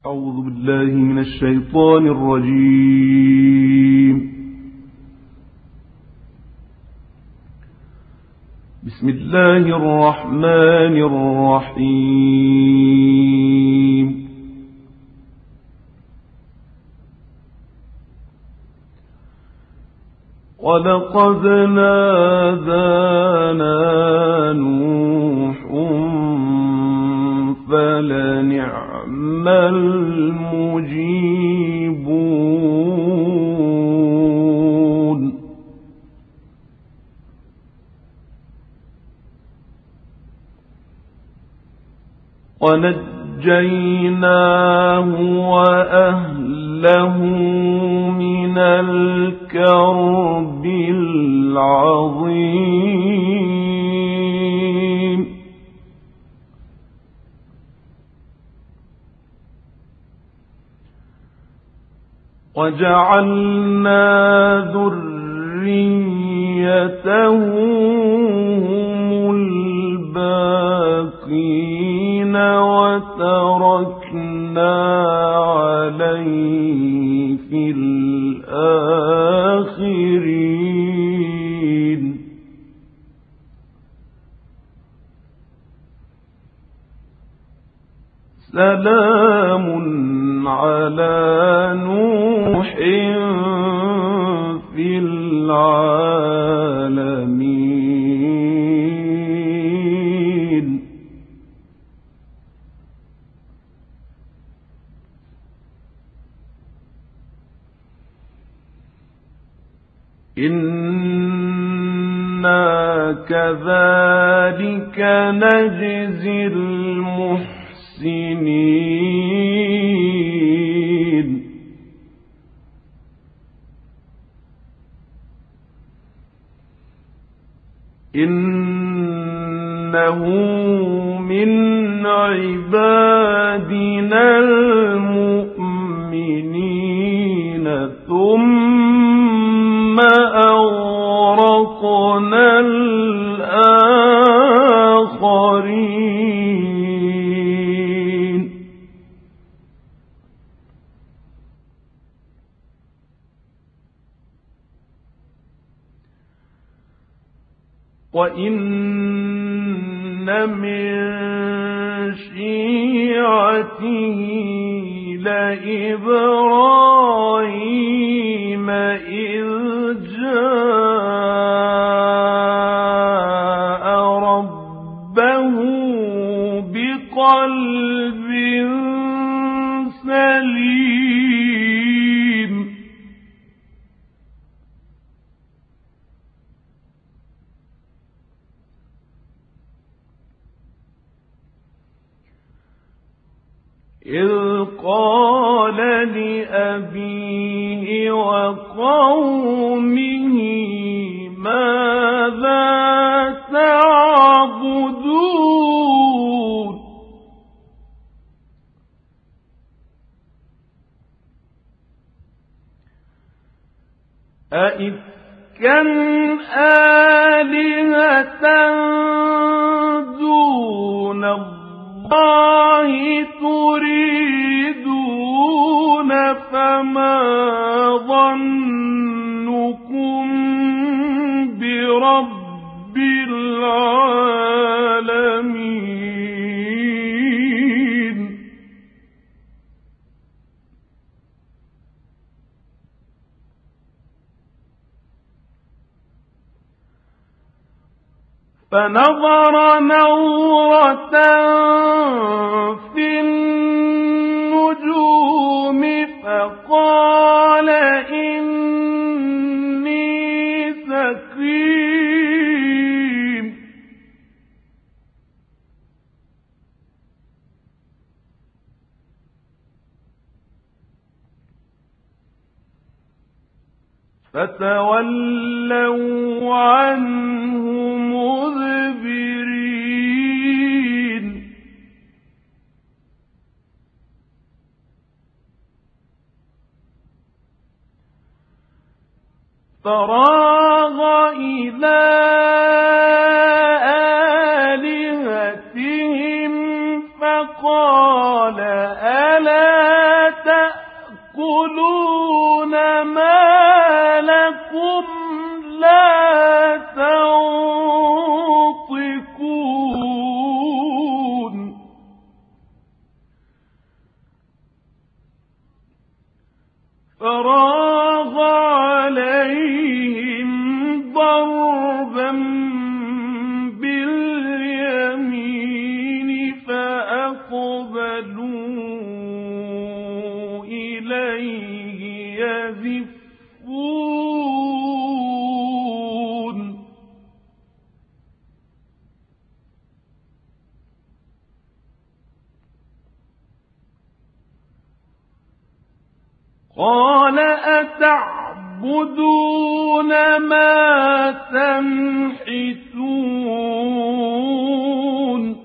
أعوذ بالله من الشيطان الرجيم. بسم الله الرحمن الرحيم. ولقد نادانا نوح فلنعم المجيبون. ونجيناه وأهله من الكرب العظيم. وجعلنا ذريته هم الباقين وتركنا عليه في الآخرين. سلام على نوح في العالمين. إنا كذلك نجزي المحسنين. إنه من عبادنا المؤمنين ثم أغرقنا الآخرين. وإن من شيعته لإبراهيم إذ جاء ربه بقلب سليم. إذ قال لأبيه وقومه ماذا تعبدون. أئفكا آلهة دون الله تريدون فما ظنكم برب العالمين. فنظر نظرة في النجوم فقال إني سقيم. فتولوا عنه مدبرين. فراغ إلى آلهتهم فقال ألا تأكلون ما لكم لا تنطقون فراغ عليهم ضربا باليمين فأقبلوا إليه يزفون قال أتعبدون ما تنحتون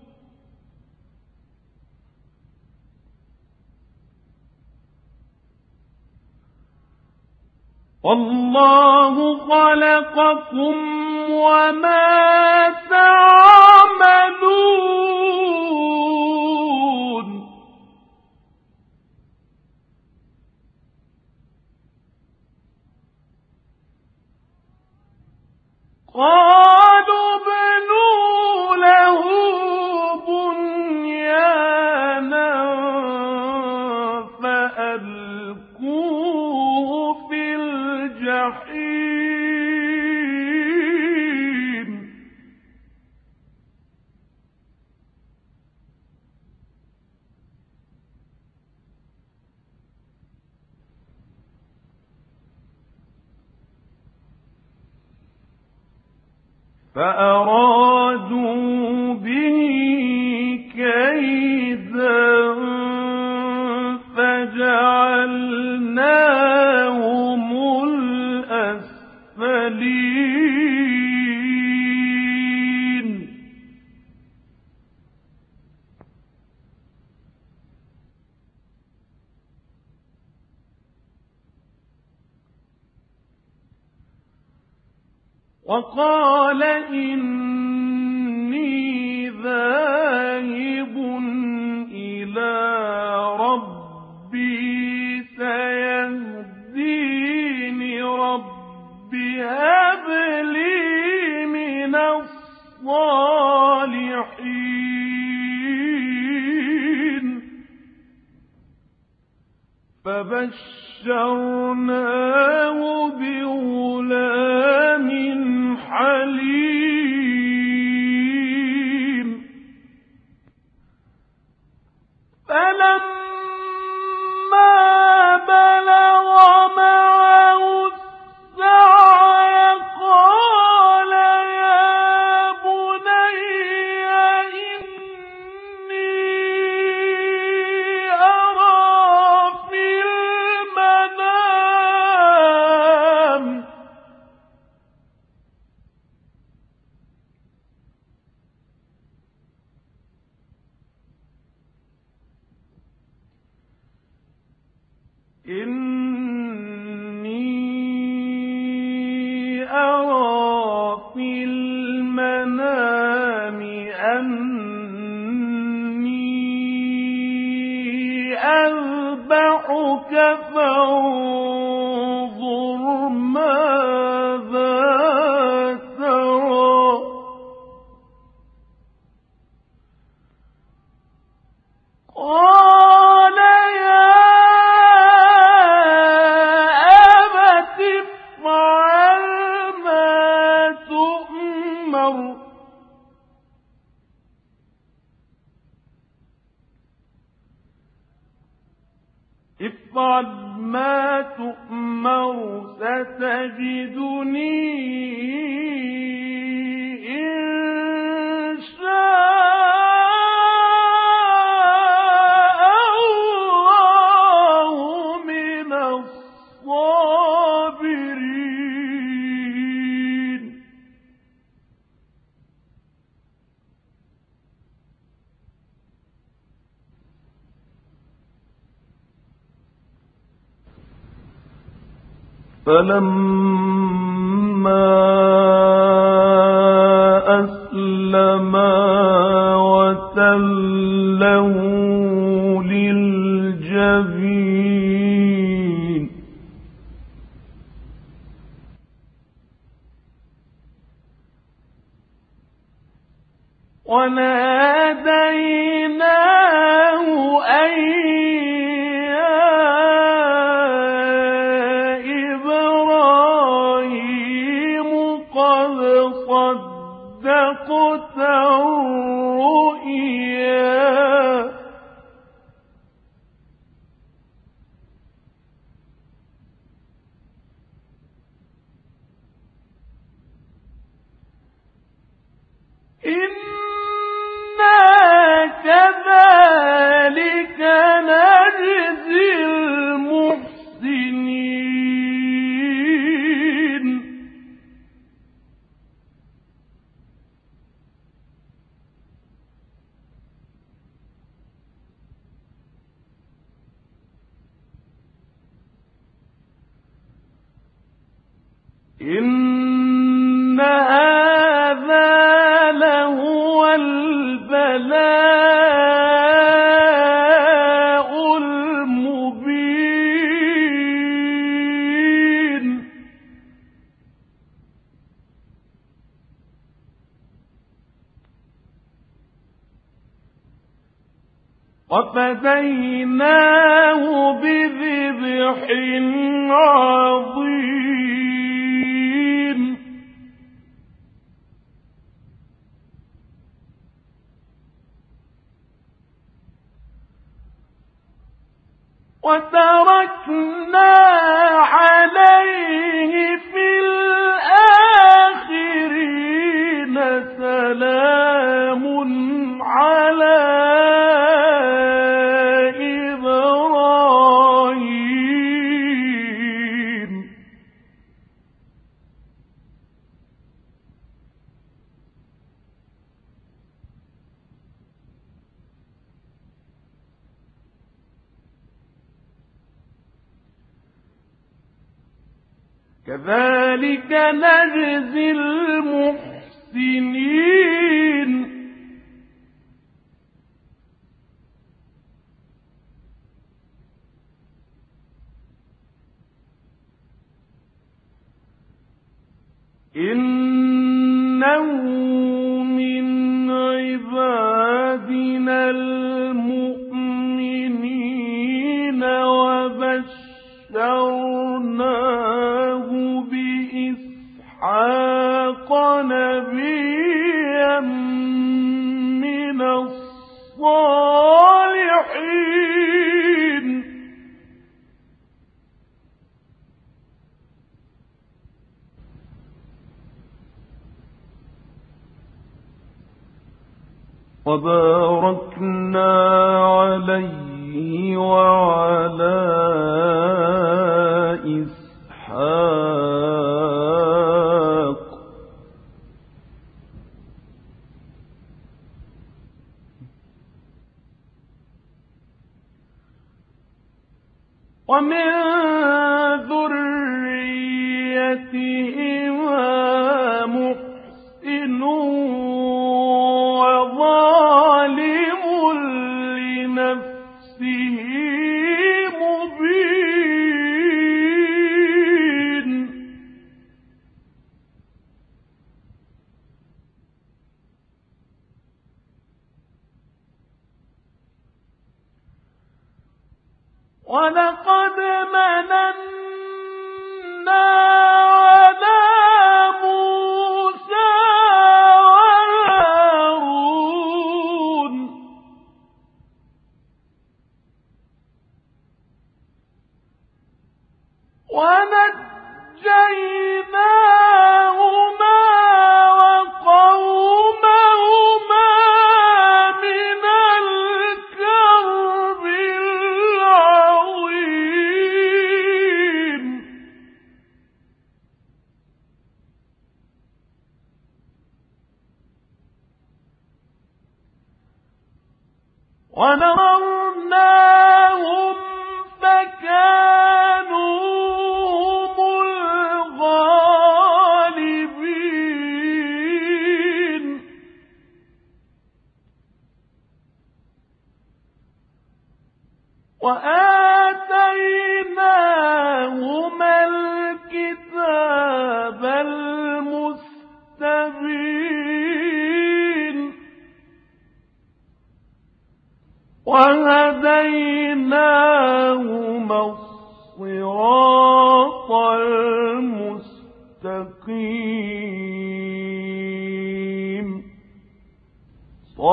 والله خلقكم وما تعملون قالوا ابنوا له بنيانا فألقوه في الجحيم فأرادوا به كيدا فجعلناهم الأسفلين وقال إني ذاهب إلى ربي سيهديني ربي هب لي من الصالحين فبشرناه بغلام حليم فلما بلغ معه السعي قال يا بني إني أرى في المنام أني أذبحك فانظر ماذا ترى قال يا أبت افعل ما تؤمر ستجدني إن شاء الله من الصابرين فلما أسلما وتله للجبين وناديناه أن يا إبراهيم قد صدقت الرؤيا إنا كذلك نجزي المحسنين إن هذا لهو البلاء المبين وفديناه بذبح عظيم وتركنا عليه في الآخرين سلام على إبراهيم كذلك نجزي المحسنين إنه من عبادنا المؤمنين وبشرناه بإسحاق نبيا من الصالحين وباركنا عليه وعلى إسحاق ومن ذريتهما محسن وظالم لنفسه مبين ولقد مننا على موسى وهارون ونجيناهما وقومهما من الكرب العظيم ونصرناهم فكانوا هم الغالبين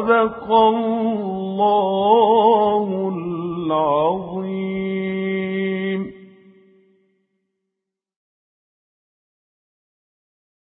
صدق الله